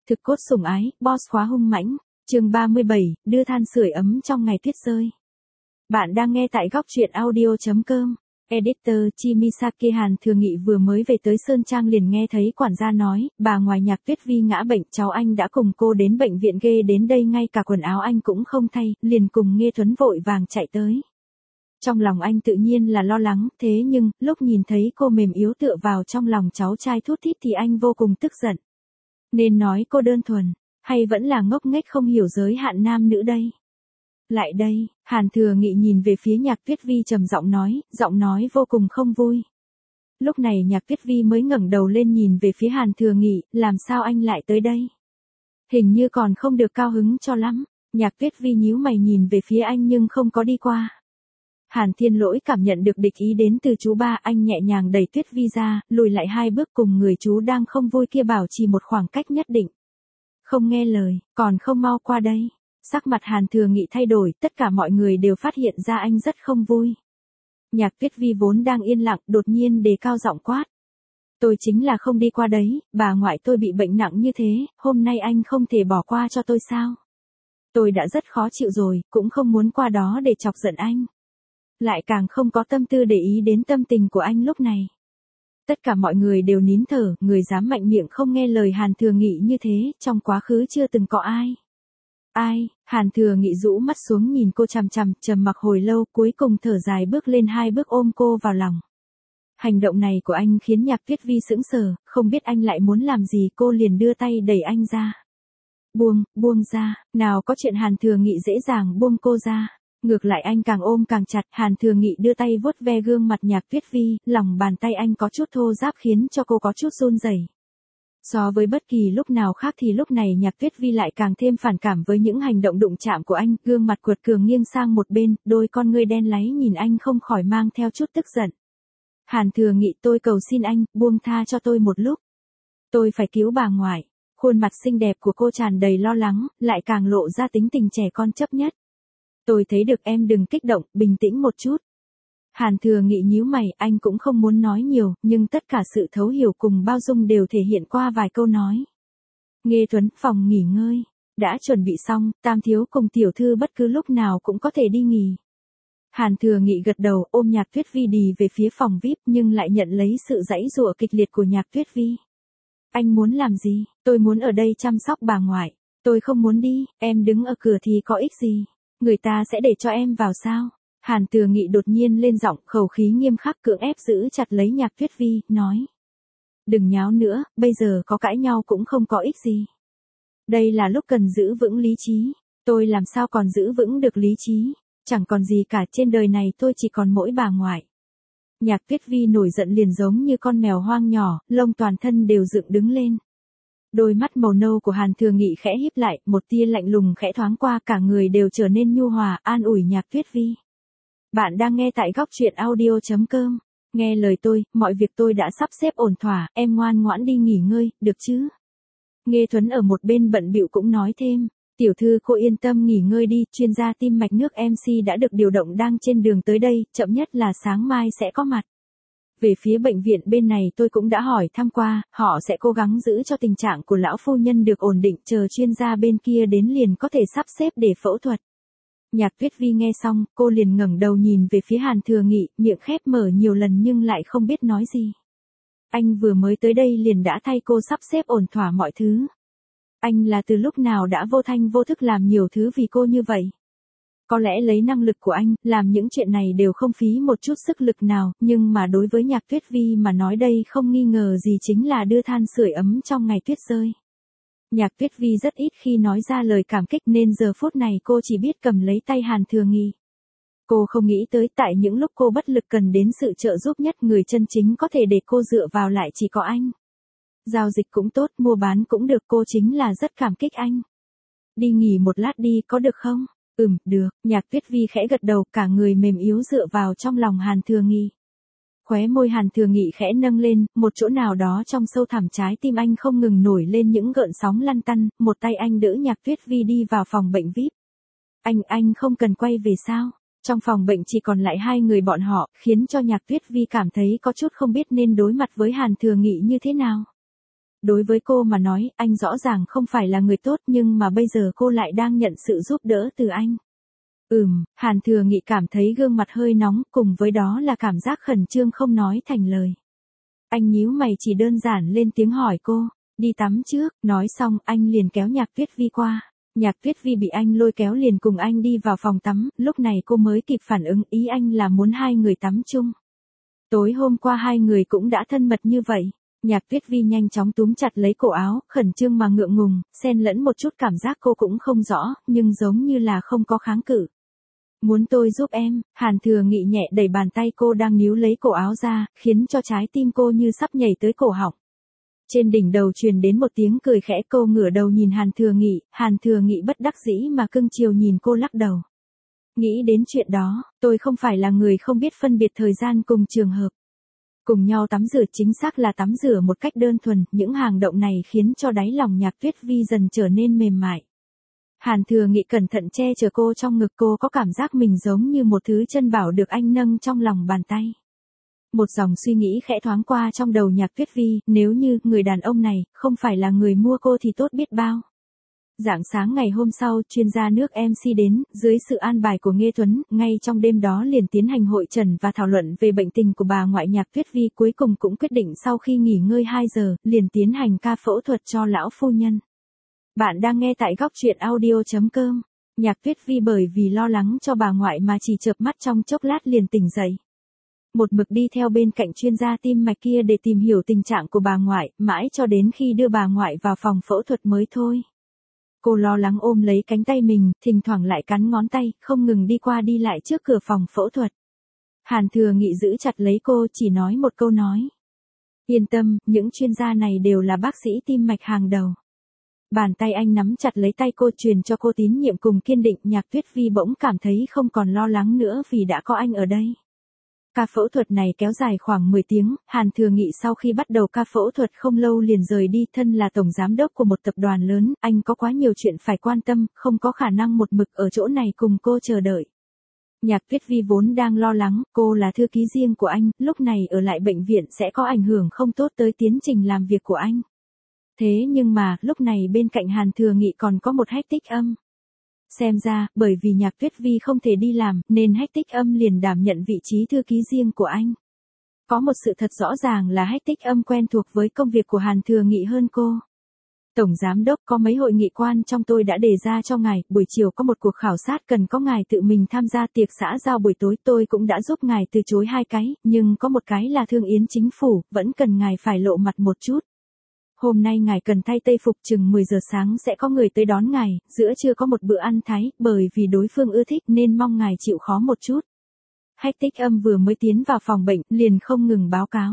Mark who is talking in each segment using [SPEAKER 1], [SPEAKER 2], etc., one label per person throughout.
[SPEAKER 1] Thực cốt sủng ái, boss khóa hung mãnh. Chương 37, đưa than sưởi ấm trong ngày tuyết rơi. Bạn đang nghe tại góc truyện audio.com. Editor Chimisaki Hàn Thừa Nghị vừa mới về tới Sơn Trang liền nghe thấy quản gia nói, bà ngoài Nhạc Tuyết Vi ngã bệnh, cháu anh đã cùng cô đến bệnh viện, ghê đến đây ngay cả quần áo anh cũng không thay, liền cùng Nghê Thuấn vội vàng chạy tới. Trong lòng anh tự nhiên là lo lắng, thế nhưng, lúc nhìn thấy cô mềm yếu tựa vào trong lòng cháu trai thút thít thì anh vô cùng tức giận. Nên nói cô đơn thuần, hay vẫn là ngốc nghếch không hiểu giới hạn nam nữ đây? Lại đây, Hàn Thừa Nghị nhìn về phía Nhạc Tuyết Vi trầm giọng nói vô cùng không vui. Lúc này Nhạc Tuyết Vi mới ngẩng đầu lên nhìn về phía Hàn Thừa Nghị, làm sao anh lại tới đây? Hình như còn không được cao hứng cho lắm. Nhạc Tuyết Vi nhíu mày nhìn về phía anh nhưng không có đi qua. Hàn Thiên Lỗi cảm nhận được địch ý đến từ chú ba, anh nhẹ nhàng đẩy Tuyết Vi ra, lùi lại 2 bước cùng người chú đang không vui kia bảo trì một khoảng cách nhất định. Không nghe lời, còn không mau qua đây. Sắc mặt Hàn Thừa Nghị thay đổi, tất cả mọi người đều phát hiện ra anh rất không vui. Nhạc Tuyết Vi vốn đang yên lặng, đột nhiên đề cao giọng quát. Tôi chính là không đi qua đấy, bà ngoại tôi bị bệnh nặng như thế, hôm nay anh không thể bỏ qua cho tôi sao? Tôi đã rất khó chịu rồi, cũng không muốn qua đó để chọc giận anh. Lại càng không có tâm tư để ý đến tâm tình của anh lúc này. Tất cả mọi người đều nín thở, người dám mạnh miệng không nghe lời Hàn Thừa Nghị như thế, trong quá khứ chưa từng có ai. Ai? Hàn Thừa Nghị rũ mắt xuống nhìn cô trầm mặc hồi lâu, cuối cùng thở dài bước lên 2 bước ôm cô vào lòng. Hành động này của anh khiến Nhạc Tuyết Vi sững sờ, không biết anh lại muốn làm gì, cô liền đưa tay đẩy anh ra. Buông ra, nào có chuyện Hàn Thừa Nghị dễ dàng buông cô ra. Ngược lại anh càng ôm càng chặt, Hàn Thừa Nghị đưa tay vuốt ve gương mặt Nhạc Tuyết Vi, lòng bàn tay anh có chút thô ráp khiến cho cô có chút run rẩy. So với bất kỳ lúc nào khác thì lúc này Nhạc Tuyết Vi lại càng thêm phản cảm với những hành động đụng chạm của anh, gương mặt cuột cường nghiêng sang một bên, đôi con ngươi đen láy nhìn anh không khỏi mang theo chút tức giận. Hàn Thừa Nghị, tôi cầu xin anh, buông tha cho tôi một lúc. Tôi phải cứu bà ngoại. Khuôn mặt xinh đẹp của cô tràn đầy lo lắng, lại càng lộ ra tính tình trẻ con chấp nhất. Tôi thấy được, em đừng kích động, bình tĩnh một chút. Hàn Thừa Nghị nhíu mày, anh cũng không muốn nói nhiều, nhưng tất cả sự thấu hiểu cùng bao dung đều thể hiện qua vài câu nói. Nghê Thuấn, phòng nghỉ ngơi. Đã chuẩn bị xong, Tam thiếu cùng tiểu thư bất cứ lúc nào cũng có thể đi nghỉ. Hàn Thừa Nghị gật đầu, ôm Nhạc Tuyết Vi đi về phía phòng VIP nhưng lại nhận lấy sự giãy giụa kịch liệt của Nhạc Tuyết Vi. Anh muốn làm gì? Tôi muốn ở đây chăm sóc bà ngoại. Tôi không muốn đi, em đứng ở cửa thì có ích gì? Người ta sẽ để cho em vào sao? Hàn Thừa Nghị đột nhiên lên giọng, khẩu khí nghiêm khắc, cưỡng ép giữ chặt lấy Nhạc Tuyết Vi, nói. Đừng nháo nữa, bây giờ có cãi nhau cũng không có ích gì. Đây là lúc cần giữ vững lý trí. Tôi làm sao còn giữ vững được lý trí? Chẳng còn gì cả, trên đời này tôi chỉ còn mỗi bà ngoại. Nhạc Tuyết Vi nổi giận liền giống như con mèo hoang nhỏ, lông toàn thân đều dựng đứng lên. Đôi mắt màu nâu của Hàn Thừa Nghị khẽ híp lại, một tia lạnh lùng khẽ thoáng qua, cả người đều trở nên nhu hòa, an ủi Nhạc Tuyết Vi. Bạn đang nghe tại góc truyện audio.com. Nghe lời tôi, mọi việc tôi đã sắp xếp ổn thỏa, em ngoan ngoãn đi nghỉ ngơi, được chứ? Nghê Thuấn ở một bên bận bịu cũng nói thêm. Tiểu thư cô yên tâm nghỉ ngơi đi, chuyên gia tim mạch nước MC đã được điều động đang trên đường tới đây, chậm nhất là sáng mai sẽ có mặt. Về phía bệnh viện bên này tôi cũng đã hỏi thăm qua, họ sẽ cố gắng giữ cho tình trạng của lão phu nhân được ổn định, chờ chuyên gia bên kia đến liền có thể sắp xếp để phẫu thuật. Nhạc Tuyết Vi nghe xong, cô liền ngẩng đầu nhìn về phía Hàn Thừa Nghị, miệng khép mở nhiều lần nhưng lại không biết nói gì. Anh vừa mới tới đây liền đã thay cô sắp xếp ổn thỏa mọi thứ. Anh là từ lúc nào đã vô thanh vô thức làm nhiều thứ vì cô như vậy? Có lẽ lấy năng lực của anh, làm những chuyện này đều không phí một chút sức lực nào, nhưng mà đối với Nhạc Tuyết Vi mà nói đây không nghi ngờ gì chính là đưa than sưởi ấm trong ngày tuyết rơi. Nhạc Tuyết Vi rất ít khi nói ra lời cảm kích nên giờ phút này cô chỉ biết cầm lấy tay Hàn Thừa Nghị. Cô không nghĩ tới tại những lúc cô bất lực cần đến sự trợ giúp nhất, người chân chính có thể để cô dựa vào lại chỉ có anh. Giao dịch cũng tốt, mua bán cũng được, cô chính là rất cảm kích anh. Đi nghỉ một lát đi có được không? Được, Nhạc Tuyết Vi khẽ gật đầu, cả người mềm yếu dựa vào trong lòng Hàn Thừa Nghị. Khóe môi Hàn Thừa Nghị khẽ nâng lên, một chỗ nào đó trong sâu thẳm trái tim anh không ngừng nổi lên những gợn sóng lăn tăn, một tay anh đỡ Nhạc Tuyết Vi đi vào phòng bệnh VIP. Anh không cần quay về sao? Trong phòng bệnh chỉ còn lại 2 người bọn họ, khiến cho Nhạc Tuyết Vi cảm thấy có chút không biết nên đối mặt với Hàn Thừa Nghị như thế nào. Đối với cô mà nói, anh rõ ràng không phải là người tốt nhưng mà bây giờ cô lại đang nhận sự giúp đỡ từ anh. Hàn Thừa Nghị cảm thấy gương mặt hơi nóng, cùng với đó là cảm giác khẩn trương không nói thành lời. Anh nhíu mày chỉ đơn giản lên tiếng hỏi cô, đi tắm trước, nói xong anh liền kéo Nhạc Tuyết Vi qua. Nhạc Tuyết Vi bị anh lôi kéo liền cùng anh đi vào phòng tắm, lúc này cô mới kịp phản ứng ý anh là muốn hai người tắm chung. Tối hôm qua hai người cũng đã thân mật như vậy. Nhạc Tuyết Vi nhanh chóng túm chặt lấy cổ áo, khẩn trương mà ngượng ngùng, xen lẫn một chút cảm giác cô cũng không rõ, nhưng giống như là không có kháng cự. Muốn tôi giúp em, Hàn Thừa Nghị nhẹ đẩy bàn tay cô đang níu lấy cổ áo ra, khiến cho trái tim cô như sắp nhảy tới cổ họng. Trên đỉnh đầu truyền đến một tiếng cười khẽ, cô ngửa đầu nhìn Hàn Thừa Nghị bất đắc dĩ mà cưng chiều nhìn cô lắc đầu. Nghĩ đến chuyện đó, tôi không phải là người không biết phân biệt thời gian cùng trường hợp. Cùng nhau tắm rửa, chính xác là tắm rửa một cách đơn thuần, những hành động này khiến cho đáy lòng Nhạc Tuyết Vi dần trở nên mềm mại. Hàn Thừa Nghị cẩn thận che chở cô trong ngực, cô có cảm giác mình giống như một thứ chân bảo được anh nâng trong lòng bàn tay. Một dòng suy nghĩ khẽ thoáng qua trong đầu Nhạc Tuyết Vi, nếu như người đàn ông này không phải là người mua cô thì tốt biết bao. Rạng sáng ngày hôm sau, chuyên gia nước MC đến, dưới sự an bài của Nghê Tuấn, ngay trong đêm đó liền tiến hành hội trần và thảo luận về bệnh tình của bà ngoại Nhạc Tuyết Vi, cuối cùng cũng quyết định sau khi nghỉ ngơi 2 giờ, liền tiến hành ca phẫu thuật cho lão phu nhân. Bạn đang nghe tại góc truyện audio.com. Nhạc Tuyết Vi bởi vì lo lắng cho bà ngoại mà chỉ chợp mắt trong chốc lát liền tỉnh dậy. Một mực đi theo bên cạnh chuyên gia tim mạch kia để tìm hiểu tình trạng của bà ngoại, mãi cho đến khi đưa bà ngoại vào phòng phẫu thuật mới thôi. Cô lo lắng ôm lấy cánh tay mình, thỉnh thoảng lại cắn ngón tay, không ngừng đi qua đi lại trước cửa phòng phẫu thuật. Hàn Thừa Nghị giữ chặt lấy cô, chỉ nói một câu nói. Yên tâm, những chuyên gia này đều là bác sĩ tim mạch hàng đầu. Bàn tay anh nắm chặt lấy tay cô, truyền cho cô tín nhiệm cùng kiên định. Nhạc Tuyết Vi bỗng cảm thấy không còn lo lắng nữa vì đã có anh ở đây. Ca phẫu thuật này kéo dài khoảng 10 tiếng, Hàn Thừa Nghị sau khi bắt đầu ca phẫu thuật không lâu liền rời đi, thân là tổng giám đốc của một tập đoàn lớn, anh có quá nhiều chuyện phải quan tâm, không có khả năng một mực ở chỗ này cùng cô chờ đợi. Nhạc Tuyết Vi vốn đang lo lắng, cô là thư ký riêng của anh, lúc này ở lại bệnh viện sẽ có ảnh hưởng không tốt tới tiến trình làm việc của anh. Thế nhưng mà, lúc này bên cạnh Hàn Thừa Nghị còn có một Hách Tích Âm. Xem ra, bởi vì Nhạc Tuyết Vi không thể đi làm, nên Hách Tích Âm liền đảm nhận vị trí thư ký riêng của anh. Có một sự thật rõ ràng là Hách Tích Âm quen thuộc với công việc của Hàn Thừa Nghị hơn cô. Tổng giám đốc, có mấy hội nghị quan trong tôi đã đề ra cho ngài, buổi chiều có một cuộc khảo sát cần có ngài tự mình tham gia, tiệc xã giao buổi tối tôi cũng đã giúp ngài từ chối 2 cái, nhưng có một cái là thương yến chính phủ, vẫn cần ngài phải lộ mặt một chút. Hôm nay ngài cần thay tây phục, chừng 10 giờ sáng sẽ có người tới đón ngài, giữa trưa có một bữa ăn Thái, bởi vì đối phương ưa thích nên mong ngài chịu khó một chút. Hách Tích Âm vừa mới tiến vào phòng bệnh, liền không ngừng báo cáo.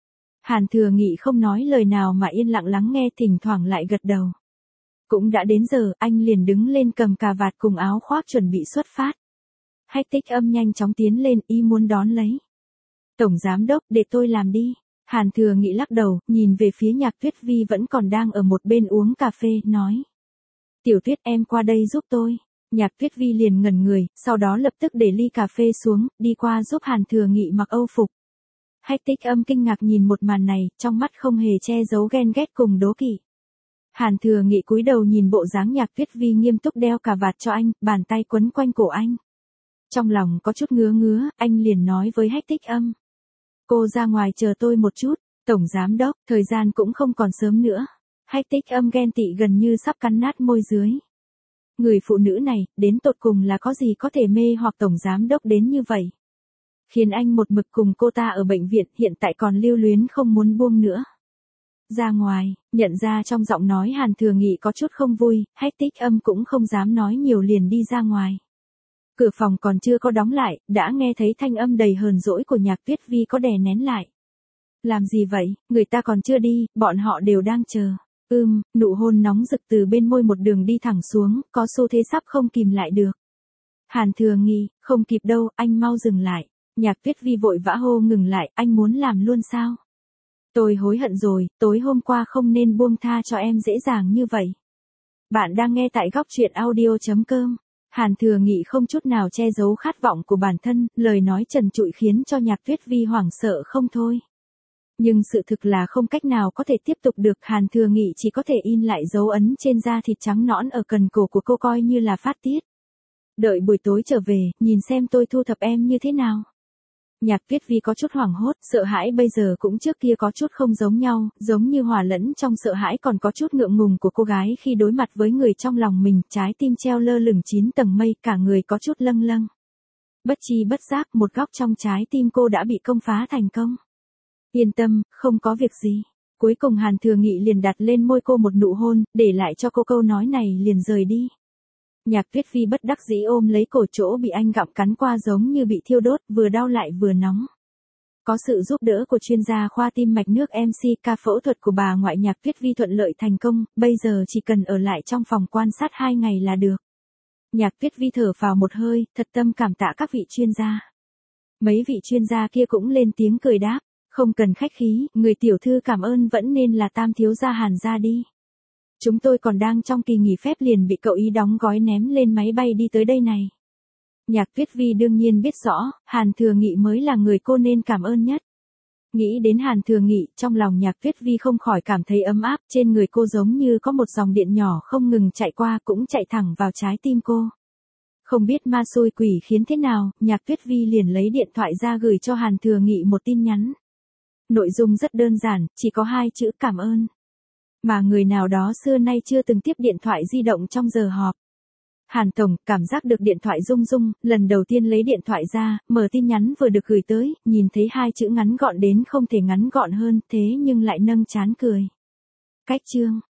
[SPEAKER 1] Hàn Thừa Nghị không nói lời nào mà yên lặng lắng nghe, thỉnh thoảng lại gật đầu. Cũng đã đến giờ, anh liền đứng lên cầm cà vạt cùng áo khoác chuẩn bị xuất phát. Hách Tích Âm nhanh chóng tiến lên, ý muốn đón lấy. Tổng giám đốc, để tôi làm đi. Hàn Thừa Nghị lắc đầu, nhìn về phía Nhạc Tuyết Vi vẫn còn đang ở một bên uống cà phê, nói. Tiểu Tuyết, em qua đây giúp tôi. Nhạc Tuyết Vi liền ngẩn người, sau đó lập tức để ly cà phê xuống, đi qua giúp Hàn Thừa Nghị mặc âu phục. Hách Tích Âm kinh ngạc nhìn một màn này, trong mắt không hề che giấu ghen ghét cùng đố kỵ. Hàn Thừa Nghị cúi đầu nhìn bộ dáng Nhạc Tuyết Vi nghiêm túc đeo cà vạt cho anh, bàn tay quấn quanh cổ anh. Trong lòng có chút ngứa, anh liền nói với Hách Tích Âm. Cô ra ngoài chờ tôi một chút, tổng giám đốc, thời gian cũng không còn sớm nữa. Hách Tích Âm ghen tị gần như sắp cắn nát môi dưới. Người phụ nữ này, đến tột cùng là có gì có thể mê hoặc tổng giám đốc đến như vậy? Khiến anh một mực cùng cô ta ở bệnh viện, hiện tại còn lưu luyến không muốn buông nữa. Ra ngoài, nhận ra trong giọng nói Hàn Thừa Nghị có chút không vui, Hách Tích Âm cũng không dám nói nhiều liền đi ra ngoài. Cửa phòng còn chưa có đóng lại, đã nghe thấy thanh âm đầy hờn dỗi của Nhạc Tuyết Vi có đè nén lại. Làm gì vậy, người ta còn chưa đi, bọn họ đều đang chờ. Nụ hôn nóng rực từ bên môi một đường đi thẳng xuống, có xu thế sắp không kìm lại được. Hàn Thừa Nghị, không kịp đâu, anh mau dừng lại. Nhạc Tuyết Vi vội vã hô ngừng lại, anh muốn làm luôn sao? Tôi hối hận rồi, tối hôm qua không nên buông tha cho em dễ dàng như vậy. Bạn đang nghe tại góc truyện audio.com. Hàn Thừa Nghị không chút nào che giấu khát vọng của bản thân, lời nói trần trụi khiến cho Nhạc Tuyết Vi hoảng sợ không thôi. Nhưng sự thực là không cách nào có thể tiếp tục được, Hàn Thừa Nghị chỉ có thể in lại dấu ấn trên da thịt trắng nõn ở cần cổ của cô coi như là phát tiết. Đợi buổi tối trở về, nhìn xem tôi thu thập em như thế nào. Nhạc Tuyết Vi có chút hoảng hốt, sợ hãi bây giờ cũng trước kia có chút không giống nhau, giống như hòa lẫn trong sợ hãi còn có chút ngượng ngùng của cô gái khi đối mặt với người trong lòng mình, trái tim treo lơ lửng 9 tầng mây, cả người có chút lâng lâng. Bất chi bất giác, một góc trong trái tim cô đã bị công phá thành công. Yên tâm, không có việc gì. Cuối cùng Hàn Thừa Nghị liền đặt lên môi cô một nụ hôn, để lại cho cô câu nói này liền rời đi. Nhạc Tuyết Vi bất đắc dĩ ôm lấy cổ chỗ bị anh gặm cắn qua giống như bị thiêu đốt, vừa đau lại vừa nóng. Có sự giúp đỡ của chuyên gia khoa tim mạch nước MC, ca phẫu thuật của bà ngoại Nhạc Tuyết Vi thuận lợi thành công, bây giờ chỉ cần ở lại trong phòng quan sát 2 ngày là được. Nhạc Tuyết Vi thở vào một hơi, thật tâm cảm tạ các vị chuyên gia. Mấy vị chuyên gia kia cũng lên tiếng cười đáp, không cần khách khí, người tiểu thư cảm ơn vẫn nên là Tam thiếu gia Hàn gia đi. Chúng tôi còn đang trong kỳ nghỉ phép liền bị cậu ý đóng gói ném lên máy bay đi tới đây này. Nhạc Tuyết Vi đương nhiên biết rõ, Hàn Thừa Nghị mới là người cô nên cảm ơn nhất. Nghĩ đến Hàn Thừa Nghị, trong lòng Nhạc Tuyết Vi không khỏi cảm thấy ấm áp, trên người cô giống như có một dòng điện nhỏ không ngừng chạy qua, cũng chạy thẳng vào trái tim cô. Không biết ma xui quỷ khiến thế nào, Nhạc Tuyết Vi liền lấy điện thoại ra gửi cho Hàn Thừa Nghị một tin nhắn. Nội dung rất đơn giản, chỉ có 2 chữ cảm ơn. Mà người nào đó xưa nay chưa từng tiếp điện thoại di động trong giờ họp. Hàn Tổng, cảm giác được điện thoại rung rung, lần đầu tiên lấy điện thoại ra, mở tin nhắn vừa được gửi tới, nhìn thấy 2 chữ ngắn gọn đến không thể ngắn gọn hơn, thế nhưng lại nâng trán cười. Cách chương.